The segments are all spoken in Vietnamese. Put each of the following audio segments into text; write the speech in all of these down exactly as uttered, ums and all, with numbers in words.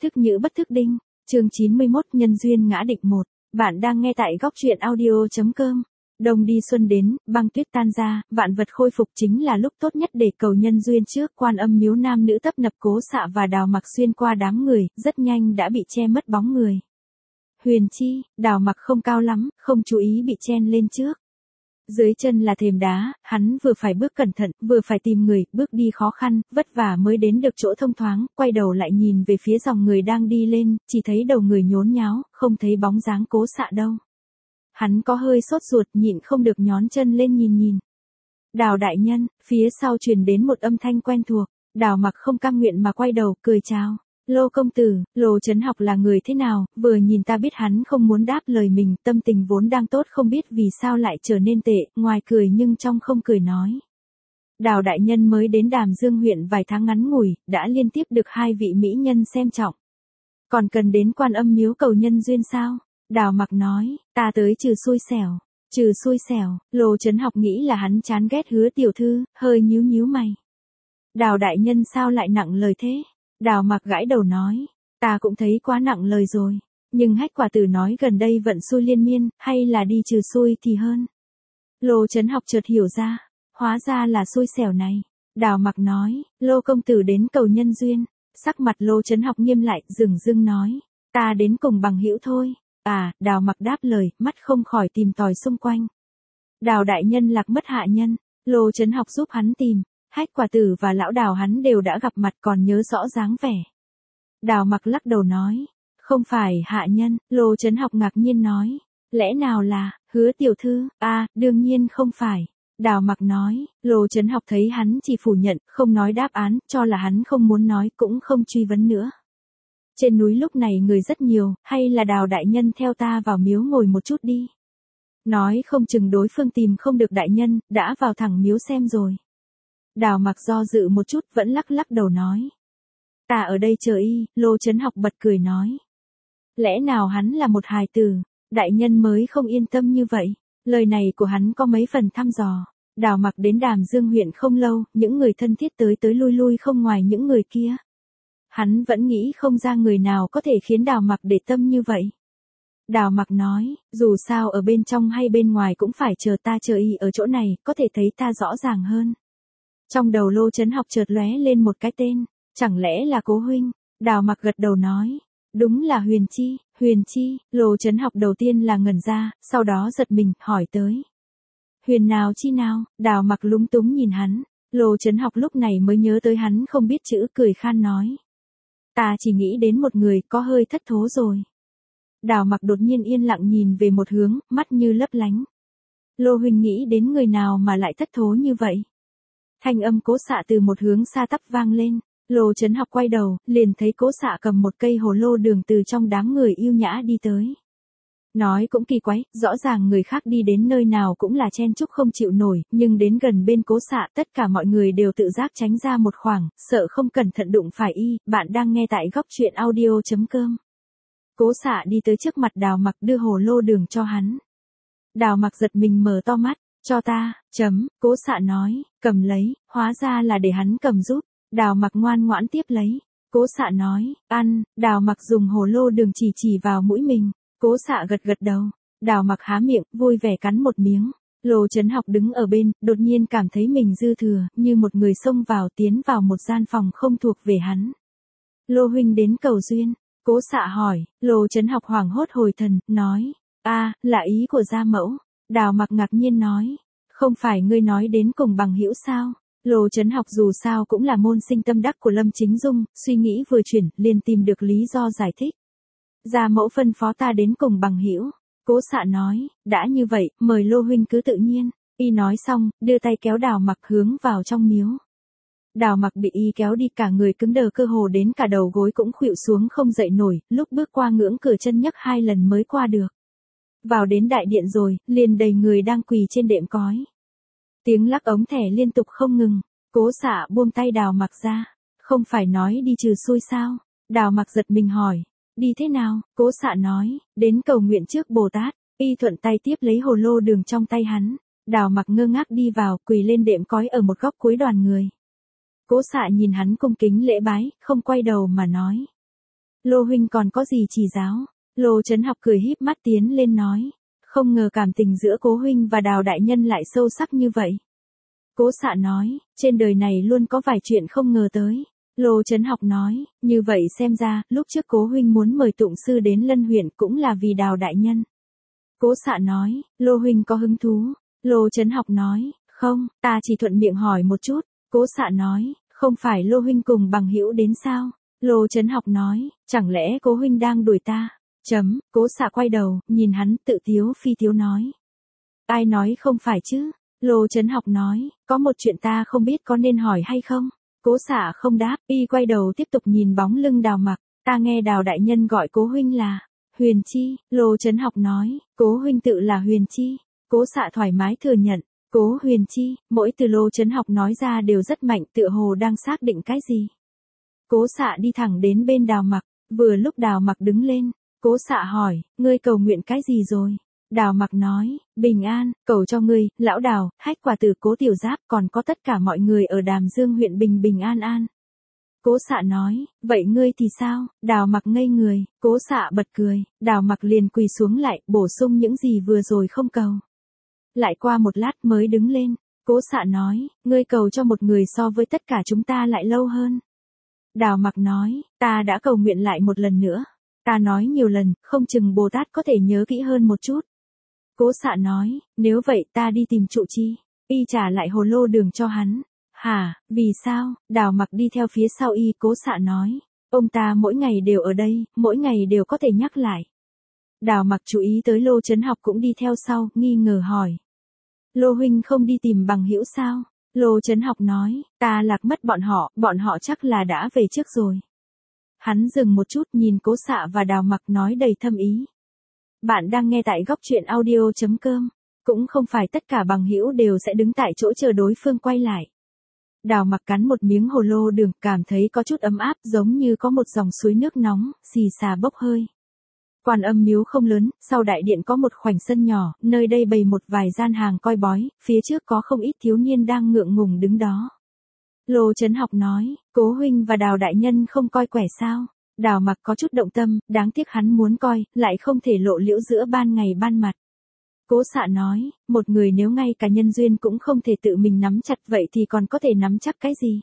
Thức nhữ bất thức đinh, chương chín mươi mốt nhân duyên ngã định một. Bạn đang nghe tại góc truyện audio.com. Đông đi xuân đến, băng tuyết tan ra, vạn vật khôi phục chính là lúc tốt nhất để cầu nhân duyên trước. Quan Âm miếu nam nữ tấp nập Cố Xạ và Đào Mặc xuyên qua đám người, rất nhanh đã bị che mất bóng người. Huyền Chi, Đào Mặc không cao lắm, không chú ý bị chen lên trước. Dưới chân là thềm đá, hắn vừa phải bước cẩn thận, vừa phải tìm người, bước đi khó khăn, vất vả mới đến được chỗ thông thoáng, quay đầu lại nhìn về phía dòng người đang đi lên, chỉ thấy đầu người nhốn nháo, không thấy bóng dáng Cố Xạ đâu. Hắn có hơi sốt ruột, nhịn không được nhón chân lên nhìn nhìn. Đào đại nhân, phía sau truyền đến một âm thanh quen thuộc, Đào Mặc không cam nguyện mà quay đầu, cười chào. Lô công tử, Lô Chấn Học là người thế nào, vừa nhìn ta biết hắn không muốn đáp lời mình, tâm tình vốn đang tốt không biết vì sao lại trở nên tệ, ngoài cười nhưng trong không cười nói. Đào đại nhân mới đến Đàm Dương huyện vài tháng ngắn ngủi, đã liên tiếp được hai vị mỹ nhân xem trọng. Còn cần đến Quan Âm miếu cầu nhân duyên sao? Đào Mặc nói, ta tới trừ xui xẻo, trừ xui xẻo, Lô Chấn Học nghĩ là hắn chán ghét Hứa tiểu thư, hơi nhíu nhíu mày. Đào đại nhân sao lại nặng lời thế? Đào Mặc gãi đầu nói, ta cũng thấy quá nặng lời rồi, nhưng Hách quả tử nói gần đây vận xui liên miên, hay là đi trừ xui thì hơn. Lô Chấn Học chợt hiểu ra, hóa ra là xui xẻo này. Đào Mặc nói, Lô công tử đến cầu nhân duyên, sắc mặt Lô Chấn Học nghiêm lại, dửng dưng nói, ta đến cùng bằng hữu thôi. À, Đào Mặc đáp lời, mắt không khỏi tìm tòi xung quanh. Đào đại nhân lạc mất hạ nhân, Lô Chấn Học giúp hắn tìm. Hách quả tử và lão Đào hắn đều đã gặp mặt còn nhớ rõ dáng vẻ. Đào Mặc lắc đầu nói, không phải hạ nhân, Lô Chấn Học ngạc nhiên nói, lẽ nào là, Hứa tiểu thư, à, đương nhiên không phải. Đào Mặc nói, Lô Chấn Học thấy hắn chỉ phủ nhận, không nói đáp án, cho là hắn không muốn nói cũng không truy vấn nữa. Trên núi lúc này người rất nhiều, hay là Đào đại nhân theo ta vào miếu ngồi một chút đi. Nói không chừng đối phương tìm không được đại nhân, đã vào thẳng miếu xem rồi. Đào Mặc do dự một chút vẫn lắc lắc đầu nói. Ta ở đây chờ y, Lô Chấn Học bật cười nói. Lẽ nào hắn là một hài tử, đại nhân mới không yên tâm như vậy. Lời này của hắn có mấy phần thăm dò. Đào Mặc đến Đàm Dương huyện không lâu, những người thân thiết tới tới lui lui không ngoài những người kia. Hắn vẫn nghĩ không ra người nào có thể khiến Đào Mặc để tâm như vậy. Đào Mặc nói, dù sao ở bên trong hay bên ngoài cũng phải chờ ta chờ y ở chỗ này, có thể thấy ta rõ ràng hơn. Trong đầu Lô Chấn Học chợt lóe lên một cái tên, chẳng lẽ là Cố huynh? Đào Mặc gật đầu nói, đúng là Huyền Chi, Huyền Chi. Lô Chấn Học đầu tiên là ngẩn ra, sau đó giật mình, hỏi tới. Huyền nào chi nào? Đào Mặc lúng túng nhìn hắn, Lô Chấn Học lúc này mới nhớ tới hắn không biết chữ, cười khan nói. Ta chỉ nghĩ đến một người, có hơi thất thố rồi. Đào Mặc đột nhiên yên lặng nhìn về một hướng, mắt như lấp lánh. Lô huynh nghĩ đến người nào mà lại thất thố như vậy? Thanh âm Cố Xạ từ một hướng xa tắp vang lên, Lô Chấn Học quay đầu, liền thấy Cố Xạ cầm một cây hồ lô đường từ trong đám người yêu nhã đi tới. Nói cũng kỳ quái, rõ ràng người khác đi đến nơi nào cũng là chen chúc không chịu nổi, nhưng đến gần bên Cố Xạ tất cả mọi người đều tự giác tránh ra một khoảng, sợ không cẩn thận đụng phải y. Bạn đang nghe tại góc truyện audio.com. Cố Xạ đi tới trước mặt Đào Mặc đưa hồ lô đường cho hắn. Đào Mặc giật mình mở to mắt. Cho ta, chấm, Cố Xạ nói, cầm lấy, hóa ra là để hắn cầm giúp. Đào Mặc ngoan ngoãn tiếp lấy. Cố Xạ nói, ăn. Đào Mặc dùng hồ lô đường chỉ chỉ vào mũi mình. Cố Xạ gật gật đầu. Đào Mặc há miệng, vui vẻ cắn một miếng. Lô Chấn Học đứng ở bên, đột nhiên cảm thấy mình dư thừa, như một người xông vào tiến vào một gian phòng không thuộc về hắn. Lô huynh đến cầu duyên. Cố Xạ hỏi. Lô Chấn Học hoảng hốt hồi thần, nói, a, là ý của gia mẫu. Đào Mặc ngạc nhiên nói, không phải ngươi nói đến cùng bằng hữu sao? Lô Chấn Học dù sao cũng là môn sinh tâm đắc của Lâm Chính Dung, suy nghĩ vừa chuyển, liền tìm được lý do giải thích. Gia mẫu phân phó ta đến cùng bằng hữu. Cố Xạ nói, đã như vậy, mời Lô huynh cứ tự nhiên. Y nói xong, đưa tay kéo Đào Mặc hướng vào trong miếu. Đào Mặc bị y kéo đi, cả người cứng đờ, cơ hồ đến cả đầu gối cũng khuỵu xuống không dậy nổi, lúc bước qua ngưỡng cửa chân nhấc hai lần mới qua được. Vào đến đại điện rồi, liền đầy người đang quỳ trên đệm cói. Tiếng lắc ống thẻ liên tục không ngừng. Cố Xạ buông tay Đào Mặc ra. Không phải nói đi trừ xui sao? Đào Mặc giật mình hỏi. Đi thế nào? Cố Xạ nói, đến cầu nguyện trước Bồ Tát. Y thuận tay tiếp lấy hồ lô đường trong tay hắn. Đào Mặc ngơ ngác đi vào, quỳ lên đệm cói ở một góc cuối đoàn người. Cố Xạ nhìn hắn cung kính lễ bái, không quay đầu mà nói. Lô huynh còn có gì chỉ giáo? Lô Chấn Học cười híp mắt tiến lên nói. Không ngờ cảm tình giữa Cố huynh và Đào đại nhân lại sâu sắc như vậy. Cố Xạ nói, trên đời này luôn có vài chuyện không ngờ tới. Lô Chấn Học nói, như vậy xem ra, lúc trước Cố huynh muốn mời tụng sư đến Lân huyện cũng là vì Đào đại nhân. Cố Xạ nói, Lô huynh có hứng thú. Lô Chấn Học nói, không, ta chỉ thuận miệng hỏi một chút. Cố Xạ nói, không phải Lô huynh cùng bằng hữu đến sao? Lô Chấn Học nói, chẳng lẽ Cố huynh đang đuổi ta? Chấm, Cố Xạ quay đầu, nhìn hắn tự tiếu phi tiếu nói. Ai nói không phải chứ? Lô Chấn Học nói, có một chuyện ta không biết có nên hỏi hay không? Cố Xạ không đáp, y quay đầu tiếp tục nhìn bóng lưng Đào Mặc, ta nghe Đào đại nhân gọi Cố huynh là Huyền Chi. Lô Chấn Học nói, Cố huynh tự là Huyền Chi. Cố Xạ thoải mái thừa nhận, Cố Huyền Chi, mỗi từ Lô Chấn Học nói ra đều rất mạnh, tựa hồ đang xác định cái gì. Cố Xạ đi thẳng đến bên Đào Mặc, vừa lúc Đào Mặc đứng lên, Cố Xạ hỏi, ngươi cầu nguyện cái gì rồi? Đào Mặc nói, bình an, cầu cho ngươi, lão Đào, hách quả tử Cố Tiểu Giáp còn có tất cả mọi người ở Đàm Dương huyện bình bình an an. Cố Xạ nói, vậy ngươi thì sao? Đào Mặc ngây người, Cố Xạ bật cười, Đào Mặc liền quỳ xuống lại, bổ sung những gì vừa rồi không cầu. Lại qua một lát mới đứng lên, Cố Xạ nói, ngươi cầu cho một người so với tất cả chúng ta lại lâu hơn. Đào Mặc nói, ta đã cầu nguyện lại một lần nữa. Ta nói nhiều lần, không chừng Bồ Tát có thể nhớ kỹ hơn một chút. Cố Xạ nói, nếu vậy ta đi tìm trụ chi. Y trả lại hồ lô đường cho hắn. Hả, vì sao? Đào Mặc đi theo phía sau y. Cố Xạ nói, ông ta mỗi ngày đều ở đây, mỗi ngày đều có thể nhắc lại. Đào Mặc chú ý tới Lô Chấn Học cũng đi theo sau, nghi ngờ hỏi. Lô huynh không đi tìm bằng hữu sao? Lô Chấn Học nói, ta lạc mất bọn họ, bọn họ chắc là đã về trước rồi. Hắn dừng một chút nhìn Cố Xạ và Đào Mặc nói đầy thâm ý. Bạn đang nghe tại góc truyện audio chấm com. Cũng không phải tất cả bằng hữu đều sẽ đứng tại chỗ chờ đối phương quay lại. Đào Mặc cắn một miếng hồ lô đường, cảm thấy có chút ấm áp giống như có một dòng suối nước nóng, xì xà bốc hơi. Quan Âm miếu không lớn, sau đại điện có một khoảnh sân nhỏ, nơi đây bày một vài gian hàng coi bói, phía trước có không ít thiếu niên đang ngượng ngùng đứng đó. Lô Chấn Học nói, Cố huynh và Đào đại nhân không coi quẻ sao? Đào Mặc có chút động tâm, đáng tiếc hắn muốn coi, lại không thể lộ liễu giữa ban ngày ban mặt. Cố Xạ nói, một người nếu ngay cả nhân duyên cũng không thể tự mình nắm chặt vậy thì còn có thể nắm chắc cái gì?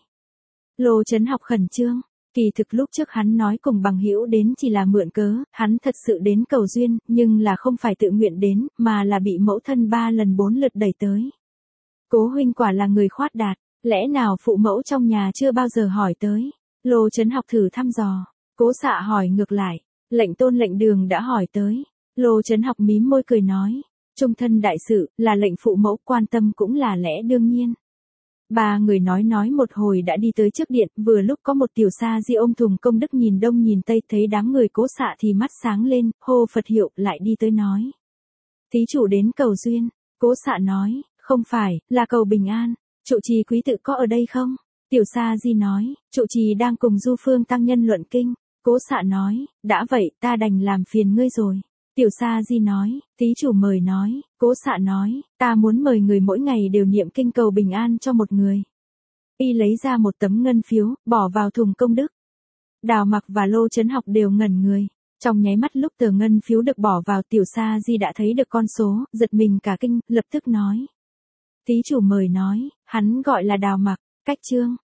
Lô Chấn Học khẩn trương, kỳ thực lúc trước hắn nói cùng bằng hữu đến chỉ là mượn cớ, hắn thật sự đến cầu duyên, nhưng là không phải tự nguyện đến, mà là bị mẫu thân ba lần bốn lượt đẩy tới. Cố huynh quả là người khoát đạt, lẽ nào phụ mẫu trong nhà chưa bao giờ hỏi tới? Lô Chấn Học thử thăm dò. Cố Xạ hỏi ngược lại, lệnh tôn lệnh đường đã hỏi tới. Lô Chấn Học mím môi cười nói, trung thân đại sự, là lệnh phụ mẫu quan tâm cũng là lẽ đương nhiên. Ba người nói nói một hồi đã đi tới trước điện, vừa lúc có một tiểu sa di ôm thùng công đức nhìn đông nhìn tây thấy đám người Cố Xạ thì mắt sáng lên, hô Phật hiệu lại đi tới nói. Thí chủ đến cầu duyên, Cố Xạ nói, không phải, là cầu bình an, trụ trì quý tự có ở đây không? Tiểu sa di nói, trụ trì đang cùng Du Phương tăng nhân luận kinh. Cố Xạ nói, đã vậy ta đành làm phiền ngươi rồi. Tiểu sa di nói, thí chủ mời nói. Cố Xạ nói, ta muốn mời người mỗi ngày đều niệm kinh cầu bình an cho một người. Y lấy ra một tấm ngân phiếu, bỏ vào thùng công đức. Đào Mặc và Lô Chấn Học đều ngẩn người. Trong nháy mắt lúc tờ ngân phiếu được bỏ vào, tiểu sa di đã thấy được con số, giật mình cả kinh, lập tức nói. Thí chủ mời nói, hắn gọi là Đào Mặc, cách chương.